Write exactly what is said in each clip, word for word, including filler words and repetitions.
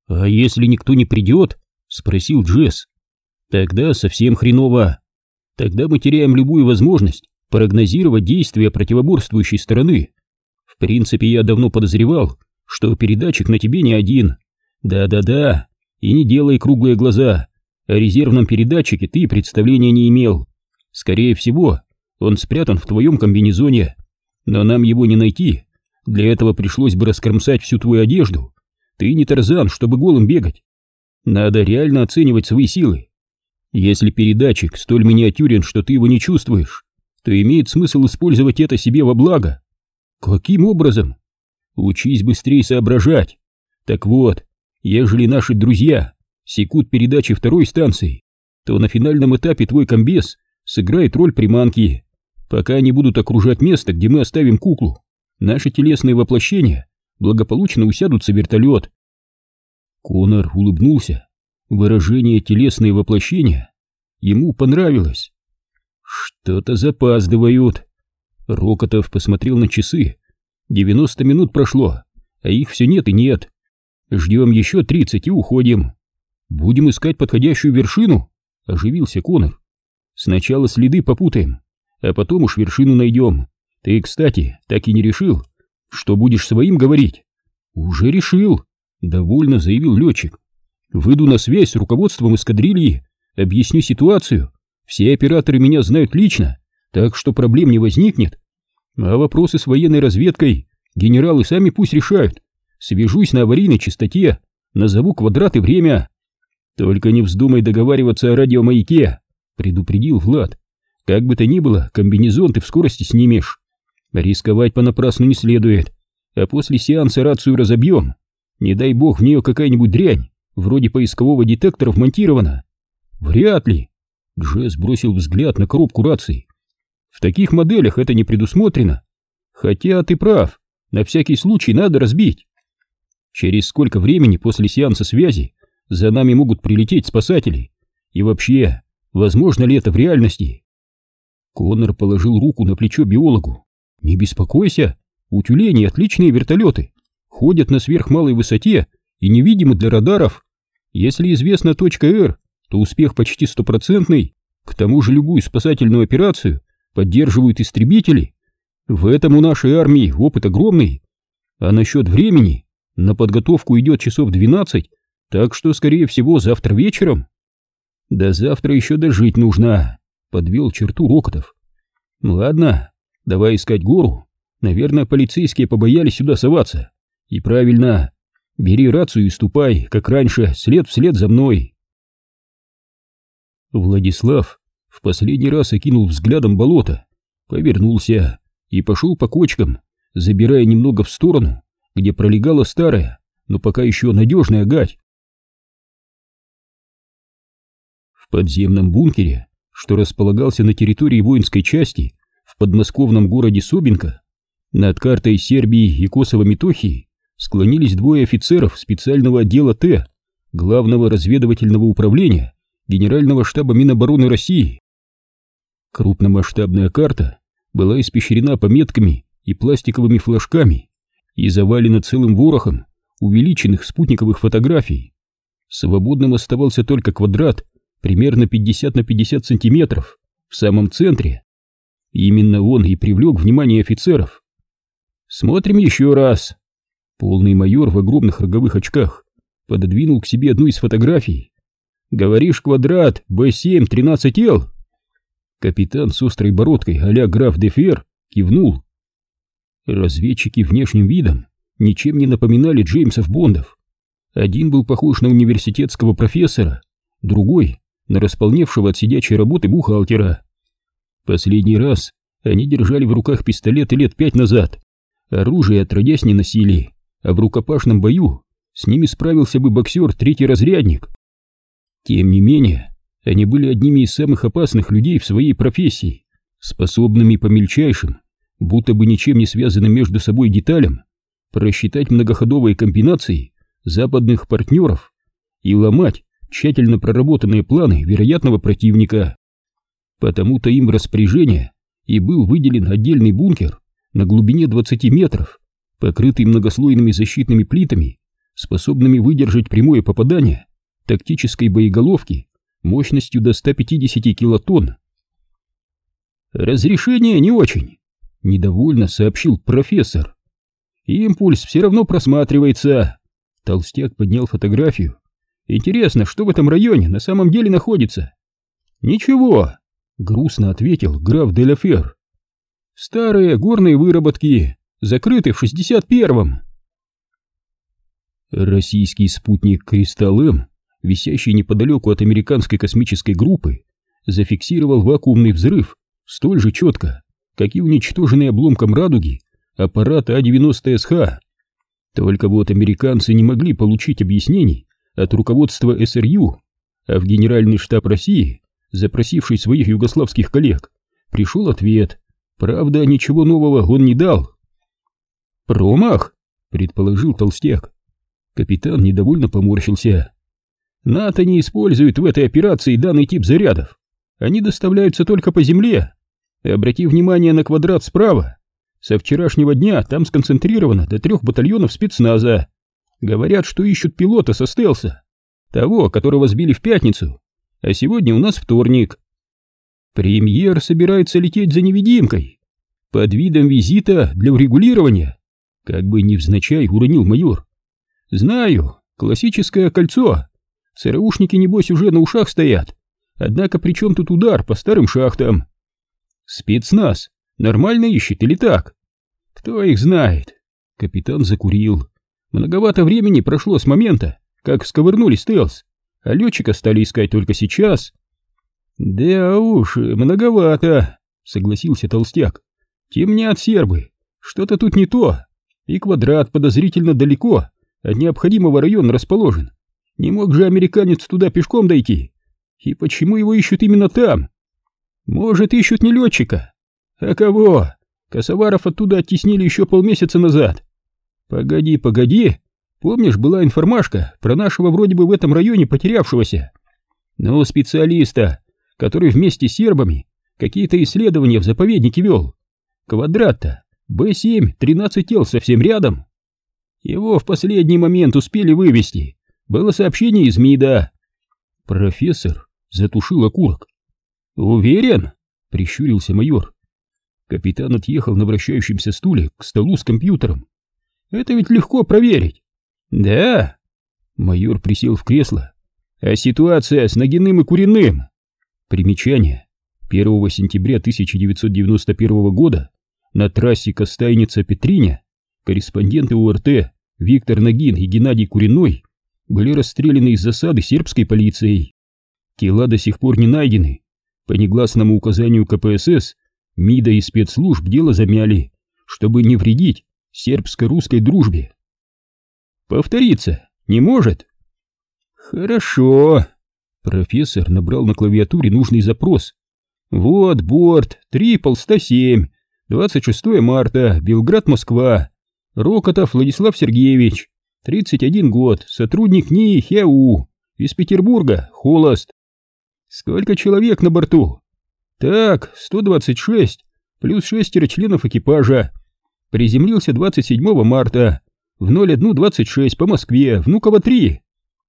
«А если никто не придет?» — спросил Джесс. «Тогда совсем хреново. Тогда мы теряем любую возможность прогнозировать действия противоборствующей стороны. В принципе, я давно подозревал, что передатчик на тебе не один. Да-да-да, и не делай круглые глаза. О резервном передатчике ты представления не имел. Скорее всего, он спрятан в твоем комбинезоне. Но нам его не найти. Для этого пришлось бы раскромсать всю твою одежду. Ты не Тарзан, чтобы голым бегать. Надо реально оценивать свои силы. Если передатчик столь миниатюрен, что ты его не чувствуешь, то имеет смысл использовать это себе во благо. Каким образом? Учись быстрее соображать. Так вот, ежели наши друзья секут передачи второй станции, то на финальном этапе твой комбез сыграет роль приманки. Пока они будут окружать место, где мы оставим куклу, наши телесные воплощения благополучно усядутся в вертолет. Конор улыбнулся. Выражение «телесные воплощения» ему понравилось. Что-то запаздывают. Рокотов посмотрел на часы. девяносто минут прошло, а их все нет и нет. Ждем еще тридцать и уходим. Будем искать подходящую вершину, оживился Конор. Сначала следы попутаем, а потом уж вершину найдем. Ты, кстати, так и не решил, что будешь своим говорить? Уже решил, довольно заявил летчик. Выйду на связь с руководством эскадрильи, объясню ситуацию. Все операторы меня знают лично, так что проблем не возникнет. А вопросы с военной разведкой генералы сами пусть решают. Свяжусь на аварийной частоте, назову квадрат и время. Только не вздумай договариваться о радиомаяке, предупредил Влад. Как бы то ни было, комбинезон ты в скорости снимешь. Рисковать понапрасну не следует, а после сеанса рацию разобьем. Не дай бог в нее какая-нибудь дрянь, вроде поискового детектора, вмонтирована. Вряд ли. Джесс бросил взгляд на коробку рации. В таких моделях это не предусмотрено. Хотя ты прав, на всякий случай надо разбить. Через сколько времени после сеанса связи за нами могут прилететь спасатели? И вообще, возможно ли это в реальности? Коннор положил руку на плечо биологу. Не беспокойся, у тюленей отличные вертолеты. Ходят на сверхмалой высоте и невидимы для радаров. Если известна точка Р, то успех почти стопроцентный. К тому же любую спасательную операцию поддерживают истребители. В этом у нашей армии опыт огромный. А насчет времени, на подготовку идет часов двенадцать, так что, скорее всего, завтра вечером. До завтра еще дожить нужно, подвел черту Рокотов. Ладно, давай искать гору. Наверное, полицейские побоялись сюда соваться. И правильно, бери рацию и ступай, как раньше, след вслед за мной. Владислав в последний раз окинул взглядом болото, повернулся и пошел по кочкам, забирая немного в сторону, где пролегала старая, но пока еще надежная гать. В подземном бункере, что располагался на территории воинской части в подмосковном городе Собинка, над картой Сербии и Косово-Метохии склонились двое офицеров специального отдела Т, Главного разведывательного управления Генерального штаба Минобороны России. Крупномасштабная карта была испещрена пометками и пластиковыми флажками и завалена целым ворохом увеличенных спутниковых фотографий. Свободным оставался только квадрат примерно пятьдесят на пятьдесят сантиметров в самом центре. Именно он и привлек внимание офицеров. «Смотрим еще раз». Полный майор в огромных роговых очках пододвинул к себе одну из фотографий. «Говоришь, квадрат Бэ семь тринадцать Л?» Капитан с острой бородкой а-ля граф де Фер кивнул. Разведчики внешним видом ничем не напоминали Джеймсов Бондов. Один был похож на университетского профессора, другой — на располневшего от сидячей работы бухгалтера. Последний раз они держали в руках пистолеты лет пять назад. Оружие отродясь не носили, а в рукопашном бою с ними справился бы боксер-третий разрядник. Тем не менее, они были одними из самых опасных людей в своей профессии, способными по мельчайшим, будто бы ничем не связанным между собой деталям, просчитать многоходовые комбинации западных партнеров и ломать тщательно проработанные планы вероятного противника. Потому-то им в распоряжение и был выделен отдельный бункер на глубине двадцати метров, покрытый многослойными защитными плитами способными выдержать прямое попадание тактической боеголовки мощностью до ста пятидесяти килотонн. «Разрешение не очень», — недовольно сообщил профессор. «Импульс все равно просматривается». Толстяк поднял фотографию. «Интересно, что в этом районе на самом деле находится?» «Ничего», — грустно ответил граф де ла Фер. «Старые горные выработки, закрыты в шестьдесят первом». Российский спутник «Кристалл-М», висящий неподалеку от американской космической группы, зафиксировал вакуумный взрыв столь же четко, как и уничтоженный обломком радуги аппарат А девяносто Эс Ха. Только вот американцы не могли получить объяснений от руководства Эс Эр Ю, а в Генеральный штаб России, запросивший своих югославских коллег, пришел ответ. Правда, ничего нового он не дал. «Промах?» — предположил толстяк. Капитан недовольно поморщился. «НАТО не использует в этой операции данный тип зарядов. Они доставляются только по земле. Обрати внимание на квадрат справа. Со вчерашнего дня там сконцентрировано до трех батальонов спецназа. Говорят, что ищут пилота со стелса, того, которого сбили в пятницу. А сегодня у нас вторник. Премьер собирается лететь за невидимкой под видом визита для урегулирования», как бы невзначай уронил майор. «Знаю, классическое кольцо. ЦРУшники, небось, уже на ушах стоят. Однако при чем тут удар по старым шахтам? Спецназ нормально ищет или так? Кто их знает?» Капитан закурил. «Многовато времени прошло с момента, как всковырнули стелс, а летчика стали искать только сейчас». «Да уж, многовато», — согласился толстяк. «Темнят сербы. Что-то тут не то. И квадрат подозрительно далеко от необходимого района расположен. Не мог же американец туда пешком дойти? И почему его ищут именно там? Может, ищут не летчика? А кого? Косоваров оттуда оттеснили еще полмесяца назад. Погоди, погоди. Помнишь, была информашка про нашего вроде бы в этом районе потерявшегося? Ну, специалиста, который вместе с сербами какие-то исследования в заповеднике вел. Квадрат-то Бэ семь, тринадцать тел совсем рядом. Его в последний момент успели вывести. Было сообщение из МИДа». Профессор затушил окурок. «Уверен?» — прищурился майор. Капитан отъехал на вращающемся стуле к столу с компьютером. «Это ведь легко проверить». «Да?» Майор присел в кресло. «А ситуация с Нагиным и Куриным?» Примечание. первого сентября тысяча девятьсот девяносто первого года на трассе Костайница-Петриня корреспонденты О Эр Тэ Виктор Нагин и Геннадий Куриной были расстреляны из засады сербской полицией. Тела до сих пор не найдены. По негласному указанию Ка Пэ Эс Эс МИДа и спецслужб дело замяли, чтобы не вредить сербско-русской дружбе. «Повториться не может?» «Хорошо». Профессор набрал на клавиатуре нужный запрос. «Вот борт Трипл сто семь, двадцать шестого марта, Белград-Москва. Рокотов Владислав Сергеевич, тридцать один год, сотрудник Н И И Х Э У, из Петербурга, холост. Сколько человек на борту?» «Так, сто двадцать шесть, плюс шестеро членов экипажа. Приземлился двадцать седьмого марта, в ноль один двадцать шесть по Москве, Внуково три.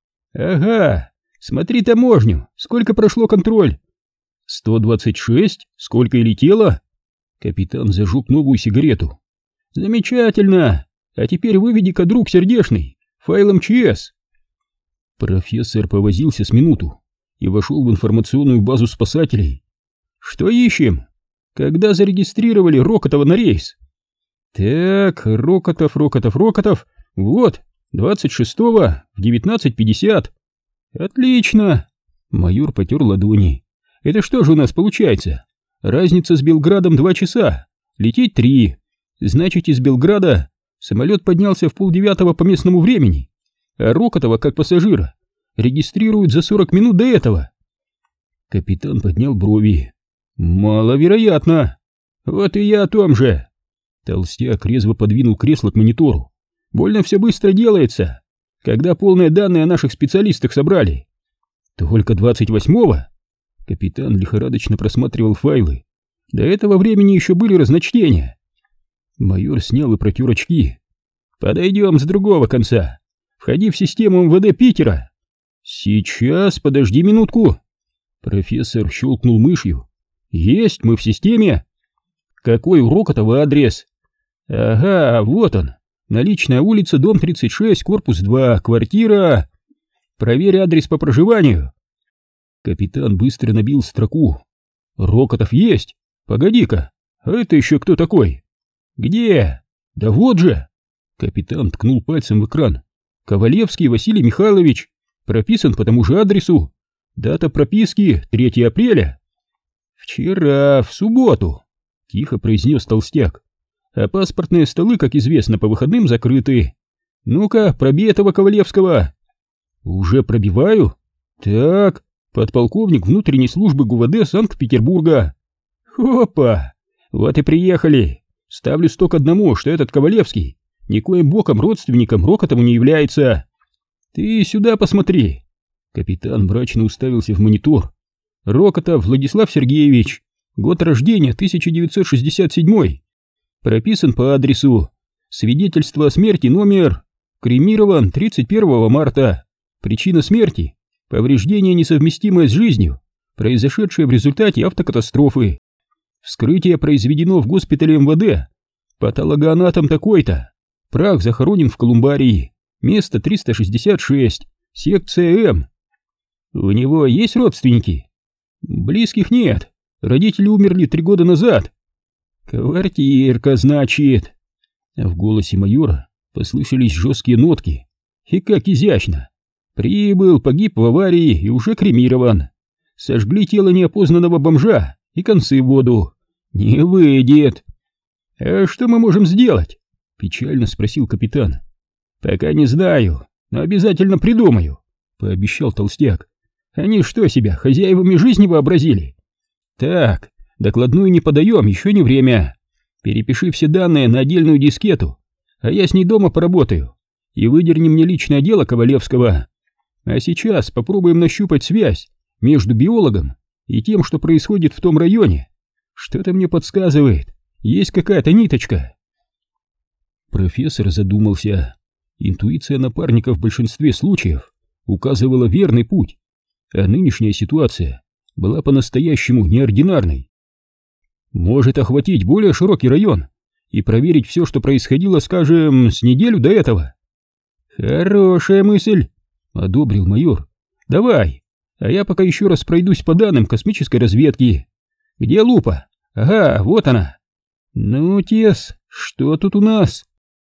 «Ага, смотри таможню, сколько прошло контроль?» «сто двадцать шесть, сколько и летело?» Капитан зажег новую сигарету. «Замечательно! А теперь выведи-ка, друг сердечный, файл Эм Че Эс». Профессор повозился с минуту и вошел в информационную базу спасателей. «Что ищем? Когда зарегистрировали Рокотова на рейс?» «Так, Рокотов, Рокотов, Рокотов, вот, двадцать шестого в девятнадцать пятьдесят. Отлично!» Майор потер ладони. «Это что же у нас получается? Разница с Белградом два часа, лететь три. Значит, из Белграда самолет поднялся в полдевятого по местному времени, а Рокотова, как пассажира, регистрируют за сорок минут до этого». Капитан поднял брови. «Маловероятно». «Вот и я о том же». Толстяк резво подвинул кресло к монитору. «Больно все быстро делается. Когда полные данные о наших специалистах собрали?» «Только двадцать восьмого?» Капитан лихорадочно просматривал файлы. До этого времени еще были разночтения. Майор снял и протер очки. «Подойдем с другого конца. Входи в систему МВД Питера. Сейчас, подожди минутку. Профессор щелкнул мышью. Есть, мы в системе. Какой у Рокотова адрес? Ага, вот он. Наличная улица, дом тридцать шесть, корпус два, квартира. Проверь адрес по проживанию. Капитан быстро набил строку. Рокотов есть? Погоди-ка, а это еще кто такой? Где? Да вот же. Капитан ткнул пальцем в экран. Ковалевский Василий Михайлович. Прописан по тому же адресу. Дата прописки третьего апреля. Вчера, в субботу, тихо произнес толстяк. А паспортные столы, как известно, по выходным закрыты. Ну-ка, пробей этого Ковалевского. Уже пробиваю? Так, подполковник внутренней службы ГУВД Санкт-Петербурга. Опа, вот и приехали. Ставлю сто к одному, что этот Ковалевский никоим боком родственником Рокотову не является. Ты сюда посмотри. Капитан мрачно уставился в монитор. Рокотов Владислав Сергеевич, год рождения тысяча девятьсот шестьдесят седьмой. Прописан по адресу. Свидетельство о смерти номер. Кремирован тридцать первого марта. Причина смерти — повреждение, несовместимое с жизнью, произошедшее в результате автокатастрофы. Вскрытие произведено в госпитале МВД. Патологоанатом такой-то. Прах захоронен в колумбарии. Место триста шестьдесят шесть. Секция М. У него есть родственники? Близких нет. Родители умерли три года назад. Квартирка, значит. В голосе майора послышались жесткие нотки. И как изящно. Прибыл, погиб в аварии и уже кремирован. Сожгли тело неопознанного бомжа и концы в воду. Не выйдет. А что мы можем сделать? Печально спросил капитан. Пока не знаю, но обязательно придумаю, пообещал толстяк. Они что себя, хозяевами жизни вообразили? Так, докладную не подаем, еще не время. Перепиши все данные на отдельную дискету, а я с ней дома поработаю. И выдерни мне личное дело Ковалевского. А сейчас попробуем нащупать связь между биологом и тем, что происходит в том районе. Что-то мне подсказывает, есть какая-то ниточка. Профессор задумался. Интуиция напарника в большинстве случаев указывала верный путь, а нынешняя ситуация была по-настоящему неординарной. Может охватить более широкий район и проверить все, что происходило, скажем, с неделю до этого. Хорошая мысль, одобрил майор. Давай, а я пока еще раз пройдусь по данным космической разведки. Где лупа? Ага, вот она. Ну, Тес, что тут у нас?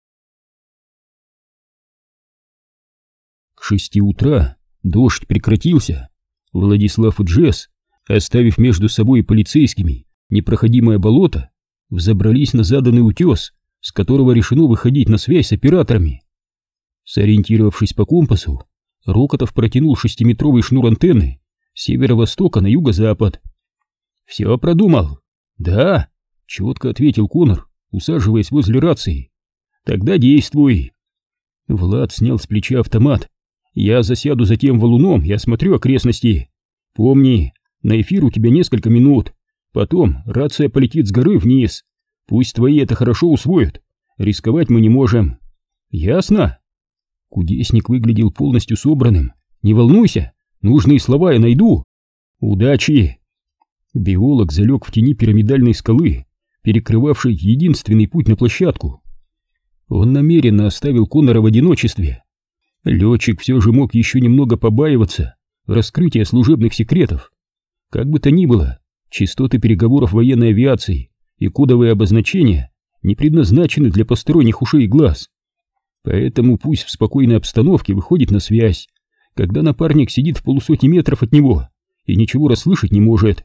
К шести утра дождь прекратился. Владислав и Джесс, оставив между собой и полицейскими непроходимое болото, взобрались на заданный утес, с которого решено выходить на связь с операторами. Сориентировавшись по компасу, Рокотов протянул шестиметровый шнур антенны с северо-востока на юго-запад. «Все продумал?» «Да», — четко ответил Коннор, усаживаясь возле рации. «Тогда действуй». Влад снял с плеча автомат. «Я засяду за тем валуном и осмотрю окрестности. Помни, на эфир у тебя несколько минут. Потом рация полетит с горы вниз. Пусть твои это хорошо усвоят. Рисковать мы не можем. Ясно?» Кудесник выглядел полностью собранным. «Не волнуйся, нужные слова я найду. Удачи!» Биолог залег в тени пирамидальной скалы, перекрывавшей единственный путь на площадку. Он намеренно оставил Коннора в одиночестве. Летчик все же мог еще немного побаиваться раскрытия служебных секретов. Как бы то ни было, частоты переговоров военной авиации и кодовые обозначения не предназначены для посторонних ушей и глаз. Поэтому пусть в спокойной обстановке выходит на связь, когда напарник сидит в полусотни метров от него и ничего расслышать не может.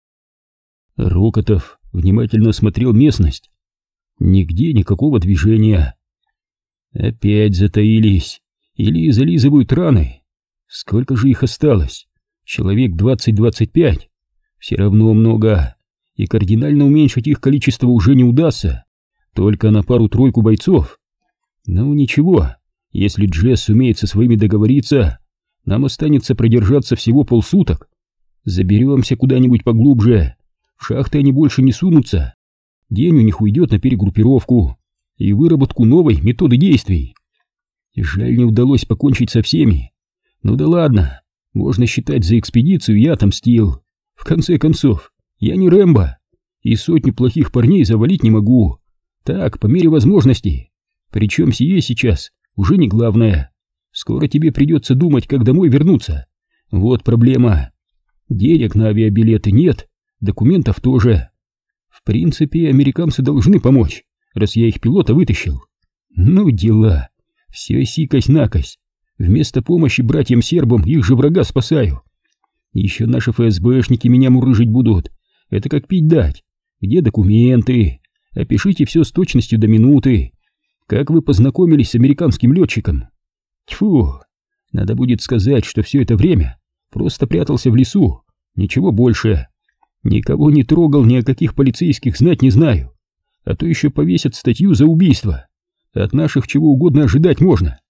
Рокотов внимательно осмотрел местность. Нигде никакого движения. Опять затаились или зализывают раны. Сколько же их осталось? Человек двадцать-двадцать пять. Все равно много, и кардинально уменьшить их количество уже не удастся. Только на пару-тройку бойцов. Ну ничего, если Джесс сумеет со своими договориться, нам останется продержаться всего полсуток. Заберемся куда-нибудь поглубже. В шахты они больше не сунутся. День у них уйдет на перегруппировку и выработку новой методы действий. Жаль, не удалось покончить со всеми. Ну да ладно, можно считать, за экспедицию я отомстил. В конце концов, я не Рэмбо, и сотню плохих парней завалить не могу. Так, по мере возможностей. Причем сие сейчас уже не главное. Скоро тебе придется думать, как домой вернуться. Вот проблема. Денег на авиабилеты нет, документов тоже. В принципе, американцы должны помочь, раз я их пилота вытащил. Ну дела. Все сикось-накось. Вместо помощи братьям-сербам их же врага спасаю. Еще наши ФСБшники меня мурыжить будут. Это как пить дать. Где документы? Опишите все с точностью до минуты. Как вы познакомились с американским летчиком? Тьфу, надо будет сказать, что все это время просто прятался в лесу. Ничего больше. Никого не трогал, ни о каких полицейских знать не знаю. А то еще повесят статью за убийство. От наших чего угодно ожидать можно.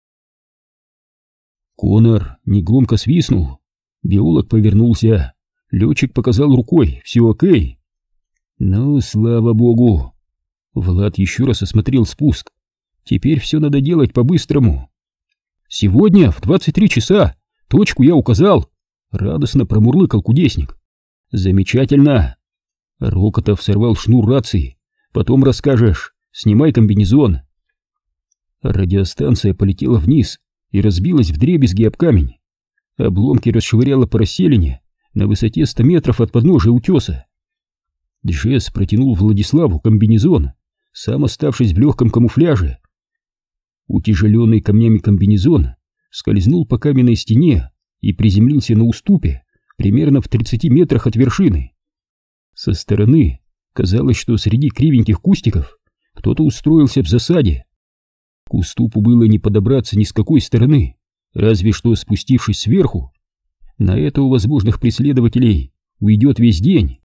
Конор негромко свистнул. Биолог повернулся. Летчик показал рукой. Все окей. Ну, слава богу. Влад еще раз осмотрел спуск. Теперь все надо делать по-быстрому. Сегодня в двадцать три часа. Точку я указал. Радостно промурлыкал кудесник. Замечательно. Рокотов сорвал шнур рации. Потом расскажешь. Снимай комбинезон. Радиостанция полетела вниз и разбилась вдребезги об камень. Обломки расшвыряло по расселине на высоте ста метров от подножия утеса. Джесс протянул Владиславу комбинезон, сам оставшись в легком камуфляже. Утяжеленный камнями комбинезон скользнул по каменной стене и приземлился на уступе примерно в тридцати метрах от вершины. Со стороны казалось, что среди кривеньких кустиков кто-то устроился в засаде. К уступу было не подобраться ни с какой стороны, разве что спустившись сверху. На это у возможных преследователей уйдет весь день.